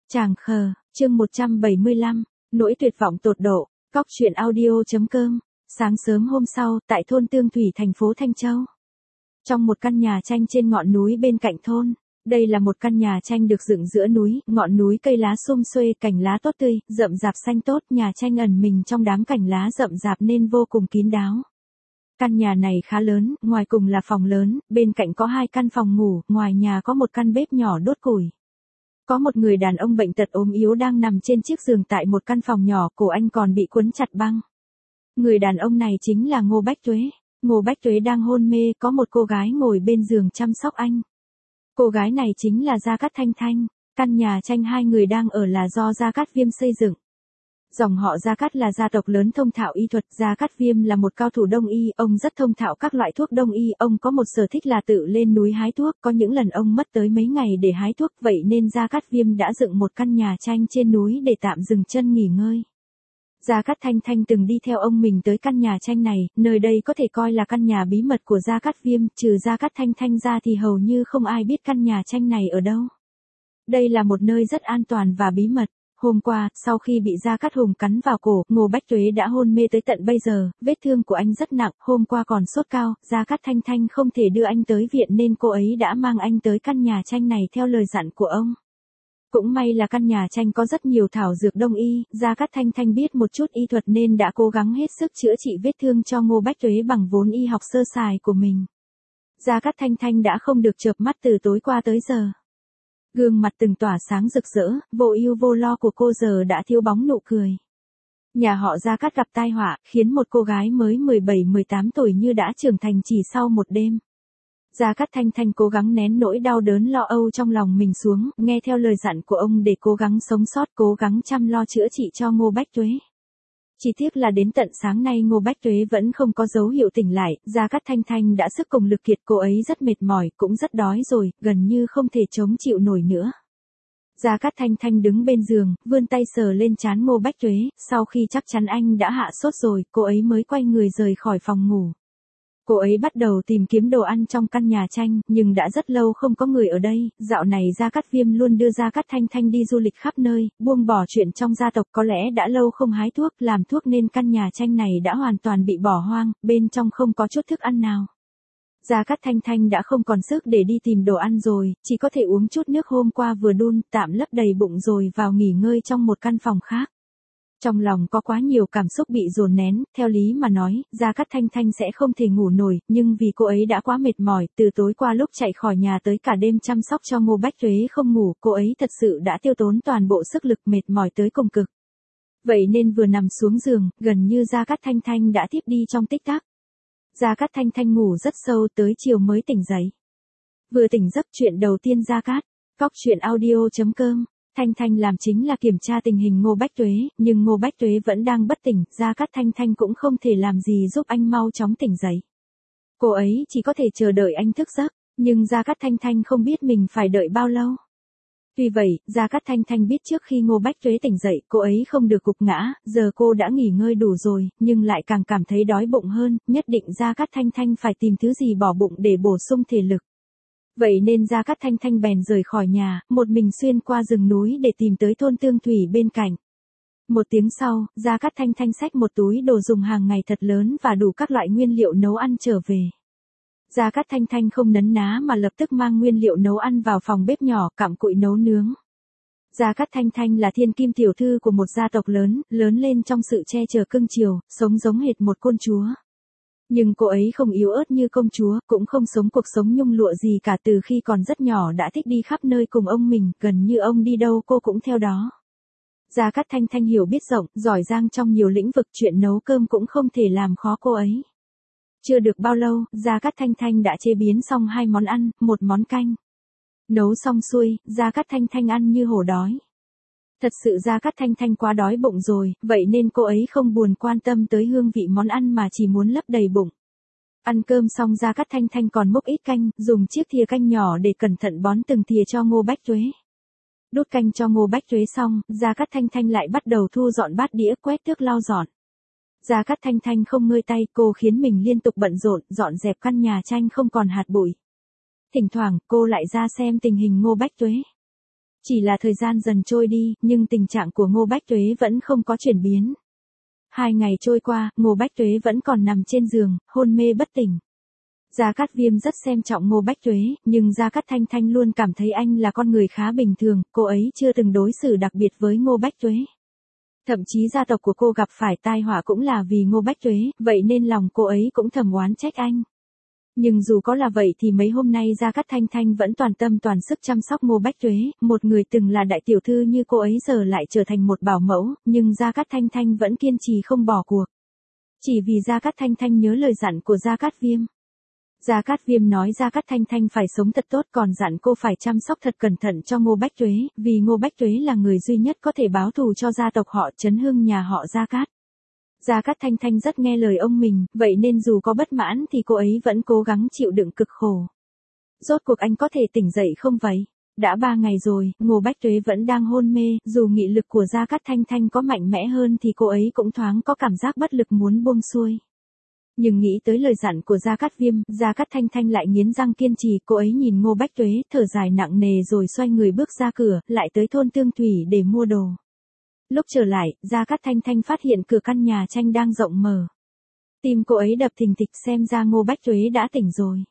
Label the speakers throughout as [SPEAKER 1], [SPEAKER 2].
[SPEAKER 1] Tràng khờ, chương 175, nỗi tuyệt vọng tột độ, cóc truyện audio.com, sáng sớm hôm sau, tại thôn Tương Thủy thành phố Thanh Châu. Trong một căn nhà tranh trên ngọn núi bên cạnh thôn, đây là một căn nhà tranh được dựng giữa núi, ngọn núi cây lá sum xuê, cành lá tốt tươi, rậm rạp xanh tốt, nhà tranh ẩn mình trong đám cành lá rậm rạp nên vô cùng kín đáo. Căn nhà này khá lớn, ngoài cùng là phòng lớn, bên cạnh có 2 căn phòng ngủ, ngoài nhà có một căn bếp nhỏ đốt củi. Có một người đàn ông bệnh tật ốm yếu đang nằm trên chiếc giường tại một căn phòng nhỏ, cổ anh còn bị quấn chặt băng. Người đàn ông này chính là Ngô Bách Tuế. Ngô Bách Tuế đang hôn mê, có một cô gái ngồi bên giường chăm sóc anh. Cô gái này chính là Gia Cát Thanh Thanh. Căn nhà tranh 2 người đang ở là do Gia Cát Viêm xây dựng. Dòng họ Gia Cát là gia tộc lớn thông thạo y thuật, Gia Cát Viêm là một cao thủ đông y, ông rất thông thạo các loại thuốc đông y, ông có một sở thích là tự lên núi hái thuốc, có những lần ông mất tới mấy ngày để hái thuốc, vậy nên Gia Cát Viêm đã dựng một căn nhà tranh trên núi để tạm dừng chân nghỉ ngơi. Gia Cát Thanh Thanh từng đi theo ông mình tới căn nhà tranh này, nơi đây có thể coi là căn nhà bí mật của Gia Cát Viêm, trừ Gia Cát Thanh Thanh ra thì hầu như không ai biết căn nhà tranh này ở đâu. Đây là một nơi rất an toàn và bí mật. Hôm qua, sau khi bị Gia Cát Hùng cắn vào cổ, Ngô Bách Tuế đã hôn mê tới tận bây giờ, vết thương của anh rất nặng, hôm qua còn sốt cao, Gia Cát Thanh Thanh không thể đưa anh tới viện nên cô ấy đã mang anh tới căn nhà tranh này theo lời dặn của ông. Cũng may là căn nhà tranh có rất nhiều thảo dược đông y, Gia Cát Thanh Thanh biết một chút y thuật nên đã cố gắng hết sức chữa trị vết thương cho Ngô Bách Tuế bằng vốn y học sơ sài của mình. Gia Cát Thanh Thanh đã không được chợp mắt từ tối qua tới giờ. Gương mặt từng tỏa sáng rực rỡ, vô ưu vô lo của cô giờ đã thiếu bóng nụ cười. Nhà họ Gia Cát gặp tai họa, khiến một cô gái mới 17-18 tuổi như đã trưởng thành chỉ sau một đêm. Gia Cát Thanh Thanh cố gắng nén nỗi đau đớn lo âu trong lòng mình xuống, nghe theo lời dặn của ông để cố gắng sống sót, cố gắng chăm lo chữa trị cho Ngô Bách Tuế. Chỉ tiếc là đến tận sáng nay Ngô Bách Tuế vẫn không có dấu hiệu tỉnh lại, Gia Cát Thanh Thanh đã sức cùng lực kiệt, cô ấy rất mệt mỏi, cũng rất đói rồi, gần như không thể chống chịu nổi nữa. Gia Cát Thanh Thanh đứng bên giường, vươn tay sờ lên trán Ngô Bách Tuế, sau khi chắc chắn anh đã hạ sốt rồi, cô ấy mới quay người rời khỏi phòng ngủ. Cô ấy bắt đầu tìm kiếm đồ ăn trong căn nhà tranh, nhưng đã rất lâu không có người ở đây, dạo này Gia Cát Viêm luôn đưa Gia Cát Thanh Thanh đi du lịch khắp nơi, buông bỏ chuyện trong gia tộc, có lẽ đã lâu không hái thuốc, làm thuốc nên căn nhà tranh này đã hoàn toàn bị bỏ hoang, bên trong không có chút thức ăn nào. Gia Cát Thanh Thanh đã không còn sức để đi tìm đồ ăn rồi, chỉ có thể uống chút nước hôm qua vừa đun, tạm lấp đầy bụng rồi vào nghỉ ngơi trong một căn phòng khác. Trong lòng có quá nhiều cảm xúc bị dồn nén, theo lý mà nói, Gia Cát Thanh Thanh sẽ không thể ngủ nổi, nhưng vì cô ấy đã quá mệt mỏi, từ tối qua lúc chạy khỏi nhà tới cả đêm chăm sóc cho Ngô Bách Tuế không ngủ, cô ấy thật sự đã tiêu tốn toàn bộ sức lực, mệt mỏi tới cùng cực. Vậy nên vừa nằm xuống giường, gần như Gia Cát Thanh Thanh đã thiếp đi trong tích tắc. Gia Cát Thanh Thanh ngủ rất sâu tới chiều mới tỉnh dậy. Vừa tỉnh giấc, chuyện đầu tiên Gia Cát, cóc truyện audio.com. Thanh Thanh làm chính là kiểm tra tình hình Ngô Bách Tuế, nhưng Ngô Bách Tuế vẫn đang bất tỉnh, Gia Cát Thanh Thanh cũng không thể làm gì giúp anh mau chóng tỉnh dậy. Cô ấy chỉ có thể chờ đợi anh thức giấc, nhưng Gia Cát Thanh Thanh không biết mình phải đợi bao lâu. Tuy vậy, Gia Cát Thanh Thanh biết trước khi Ngô Bách Tuế tỉnh dậy, cô ấy không được gục ngã, giờ cô đã nghỉ ngơi đủ rồi, nhưng lại càng cảm thấy đói bụng hơn, nhất định Gia Cát Thanh Thanh phải tìm thứ gì bỏ bụng để bổ sung thể lực. Vậy nên Gia Cát Thanh Thanh bèn rời khỏi nhà, một mình xuyên qua rừng núi để tìm tới thôn Tương Thủy bên cạnh. Một tiếng sau, Gia Cát Thanh Thanh xách một túi đồ dùng hàng ngày thật lớn và đủ các loại nguyên liệu nấu ăn trở về. Gia Cát Thanh Thanh không nấn ná mà lập tức mang nguyên liệu nấu ăn vào phòng bếp nhỏ, cặm cụi nấu nướng. Gia Cát Thanh Thanh là thiên kim tiểu thư của một gia tộc lớn, lớn lên trong sự che chở cưng chiều, sống giống hệt một công chúa. Nhưng cô ấy không yếu ớt như công chúa, cũng không sống cuộc sống nhung lụa gì cả, từ khi còn rất nhỏ đã thích đi khắp nơi cùng ông mình, gần như ông đi đâu cô cũng theo đó. Gia Cát Thanh Thanh hiểu biết rộng, giỏi giang trong nhiều lĩnh vực, chuyện nấu cơm cũng không thể làm khó cô ấy. Chưa được bao lâu, Gia Cát Thanh Thanh đã chế biến xong 2 món ăn, 1 món canh. Nấu xong xuôi, Gia Cát Thanh Thanh ăn như hổ đói. Thật sự Gia Cát Thanh Thanh quá đói bụng rồi, vậy nên cô ấy không buồn quan tâm tới hương vị món ăn mà chỉ muốn lấp đầy bụng. Ăn cơm xong Gia Cát Thanh Thanh còn múc ít canh, dùng chiếc thìa canh nhỏ để cẩn thận bón từng thìa cho Ngô Bách Tuế. Đút canh cho Ngô Bách Tuế xong, Gia Cát Thanh Thanh lại bắt đầu thu dọn bát đĩa, quét thước, lau dọn. Gia Cát Thanh Thanh không ngơi tay, cô khiến mình liên tục bận rộn, dọn dẹp căn nhà tranh không còn hạt bụi. Thỉnh thoảng, cô lại ra xem tình hình Ngô Bách Tuế. Chỉ là thời gian dần trôi đi, nhưng tình trạng của Ngô Bách Tuế vẫn không có chuyển biến. 2 ngày trôi qua, Ngô Bách Tuế vẫn còn nằm trên giường, hôn mê bất tỉnh. Gia Cát Viêm rất xem trọng Ngô Bách Tuế, nhưng Gia Cát Thanh Thanh luôn cảm thấy anh là con người khá bình thường, cô ấy chưa từng đối xử đặc biệt với Ngô Bách Tuế. Thậm chí gia tộc của cô gặp phải tai họa cũng là vì Ngô Bách Tuế, vậy nên lòng cô ấy cũng thầm oán trách anh. Nhưng dù có là vậy thì mấy hôm nay Gia Cát Thanh Thanh vẫn toàn tâm toàn sức chăm sóc Ngô Bách Tuế, một người từng là đại tiểu thư như cô ấy giờ lại trở thành một bảo mẫu, nhưng Gia Cát Thanh Thanh vẫn kiên trì không bỏ cuộc. Chỉ vì Gia Cát Thanh Thanh nhớ lời dặn của Gia Cát Viêm. Gia Cát Viêm nói Gia Cát Thanh Thanh phải sống thật tốt, còn dặn cô phải chăm sóc thật cẩn thận cho Ngô Bách Tuế, vì Ngô Bách Tuế là người duy nhất có thể báo thù cho gia tộc họ Trấn Hưng nhà họ Gia Cát. Gia Cát Thanh Thanh rất nghe lời ông mình, vậy nên dù có bất mãn thì cô ấy vẫn cố gắng chịu đựng cực khổ. Rốt cuộc anh có thể tỉnh dậy không vậy? Đã 3 ngày rồi, Ngô Bách Tuế vẫn đang hôn mê, dù nghị lực của Gia Cát Thanh Thanh có mạnh mẽ hơn thì cô ấy cũng thoáng có cảm giác bất lực muốn buông xuôi. Nhưng nghĩ tới lời dặn của Gia Cát Viêm, Gia Cát Thanh Thanh lại nghiến răng kiên trì, cô ấy nhìn Ngô Bách Tuế, thở dài nặng nề rồi xoay người bước ra cửa, lại tới thôn Tương Thủy để mua đồ. Lúc trở lại, Gia Cát Thanh Thanh phát hiện cửa căn nhà tranh đang rộng mở. Tim cô ấy đập thình thịch, xem ra Ngô Bách Tuế đã tỉnh rồi.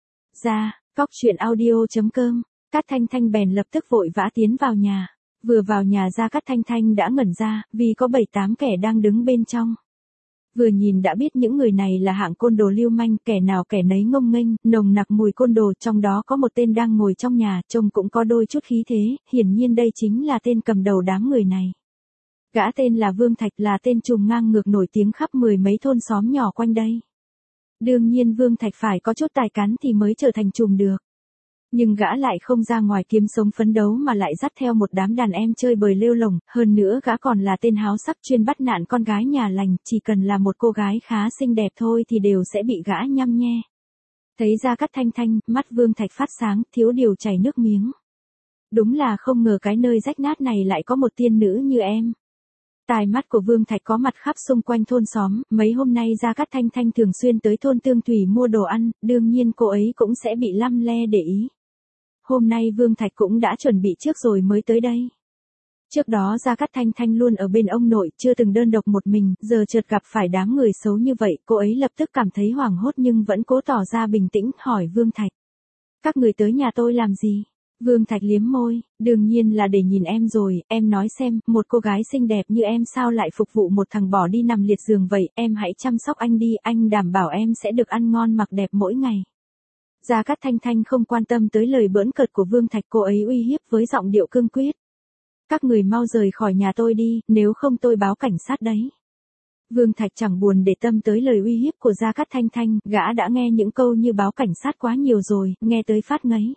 [SPEAKER 1] Cóc truyện audio.com, Cát Thanh Thanh bèn lập tức vội vã tiến vào nhà. Vừa vào nhà Gia Cát Thanh Thanh đã ngẩn ra, vì có 7-8 kẻ đang đứng bên trong. Vừa nhìn đã biết những người này là hạng côn đồ lưu manh, kẻ nào kẻ nấy ngông nghênh, nồng nặc mùi côn đồ, trong đó có một tên đang ngồi trong nhà, trông cũng có đôi chút khí thế, hiển nhiên đây chính là tên cầm đầu đám người này. Gã tên là Vương Thạch, là tên trùm ngang ngược nổi tiếng khắp 10 mấy thôn xóm nhỏ quanh đây. Đương nhiên Vương Thạch phải có chút tài cán thì mới trở thành trùm được. Nhưng gã lại không ra ngoài kiếm sống phấn đấu mà lại dắt theo một đám đàn em chơi bời lêu lổng, hơn nữa gã còn là tên háo sắc chuyên bắt nạt con gái nhà lành, chỉ cần là một cô gái khá xinh đẹp thôi thì đều sẽ bị gã nhăm nhe. Thấy Gia Cát Thanh Thanh, mắt Vương Thạch phát sáng, thiếu điều chảy nước miếng. Đúng là không ngờ cái nơi rách nát này lại có một tiên nữ như em. Tai mắt của Vương Thạch có mặt khắp xung quanh thôn xóm, mấy hôm nay Gia Cát Thanh Thanh thường xuyên tới thôn Tương Thủy mua đồ ăn, đương nhiên cô ấy cũng sẽ bị lăm le để ý. Hôm nay Vương Thạch cũng đã chuẩn bị trước rồi mới tới đây. Trước đó Gia Cát Thanh Thanh luôn ở bên ông nội, chưa từng đơn độc một mình, giờ chợt gặp phải đám người xấu như vậy, cô ấy lập tức cảm thấy hoảng hốt nhưng vẫn cố tỏ ra bình tĩnh, hỏi Vương Thạch. Các người tới nhà tôi làm gì? Vương Thạch liếm môi, đương nhiên là để nhìn em rồi, em nói xem, một cô gái xinh đẹp như em sao lại phục vụ một thằng bỏ đi nằm liệt giường vậy, em hãy chăm sóc anh đi, anh đảm bảo em sẽ được ăn ngon mặc đẹp mỗi ngày. Gia Cát Thanh Thanh không quan tâm tới lời bỡn cợt của Vương Thạch, cô ấy uy hiếp với giọng điệu cương quyết. Các người mau rời khỏi nhà tôi đi, nếu không tôi báo cảnh sát đấy. Vương Thạch chẳng buồn để tâm tới lời uy hiếp của Gia Cát Thanh Thanh, gã đã nghe những câu như báo cảnh sát quá nhiều rồi, nghe tới phát ngấy.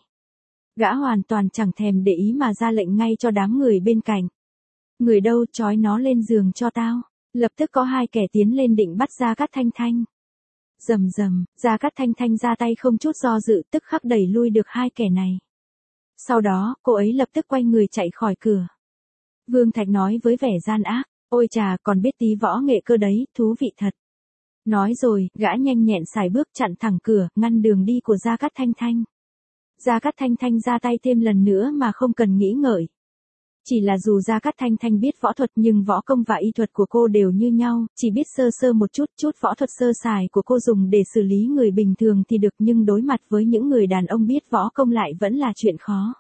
[SPEAKER 1] Gã hoàn toàn chẳng thèm để ý mà ra lệnh ngay cho đám người bên cạnh. Người đâu, trói nó lên giường cho tao. Lập tức có 2 kẻ tiến lên định bắt Gia Cát Thanh Thanh. Rầm rầm, Gia Cát Thanh Thanh ra tay không chút do dự, tức khắc đẩy lui được 2 kẻ này. Sau đó, cô ấy lập tức quay người chạy khỏi cửa. Vương Thạch nói với vẻ gian ác, ôi chà, còn biết tí võ nghệ cơ đấy, thú vị thật. Nói rồi, gã nhanh nhẹn sải bước chặn thẳng cửa, ngăn đường đi của Gia Cát Thanh Thanh. Gia Cát Thanh Thanh ra tay thêm lần nữa mà không cần nghĩ ngợi. Chỉ là dù Gia Cát Thanh Thanh biết võ thuật nhưng võ công và y thuật của cô đều như nhau, chỉ biết sơ sơ một chút võ thuật sơ sài của cô dùng để xử lý người bình thường thì được, nhưng đối mặt với những người đàn ông biết võ công lại vẫn là chuyện khó.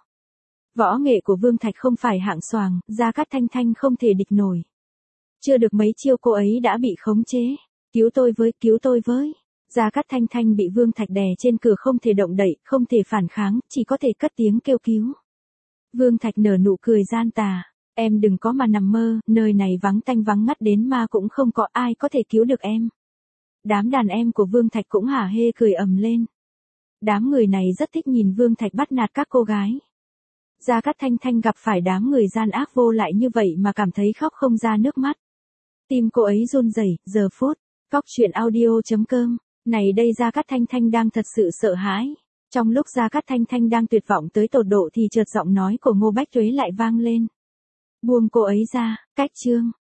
[SPEAKER 1] Võ nghệ của Vương Thạch không phải hạng xoàng, Gia Cát Thanh Thanh không thể địch nổi. Chưa được mấy chiêu cô ấy đã bị khống chế. Cứu tôi với. Gia Cát Thanh Thanh bị Vương Thạch đè trên cửa không thể động đậy, không thể phản kháng, chỉ có thể cất tiếng kêu cứu. Vương Thạch nở nụ cười gian tà. Em đừng có mà nằm mơ, nơi này vắng tanh vắng ngắt đến ma cũng không có ai có thể cứu được em. Đám đàn em của Vương Thạch cũng hả hê cười ầm lên. Đám người này rất thích nhìn Vương Thạch bắt nạt các cô gái. Gia Cát Thanh Thanh gặp phải đám người gian ác vô lại như vậy mà cảm thấy khóc không ra nước mắt. Tim cô ấy run rẩy, giờ phút. Cóc truyện audio.com. Này đây Gia Cát Thanh Thanh đang thật sự sợ hãi. Trong lúc Gia Cát Thanh Thanh đang tuyệt vọng tới tột độ thì chợt giọng nói của Ngô Bách Tuế lại vang lên. Buông cô ấy ra, cách chương.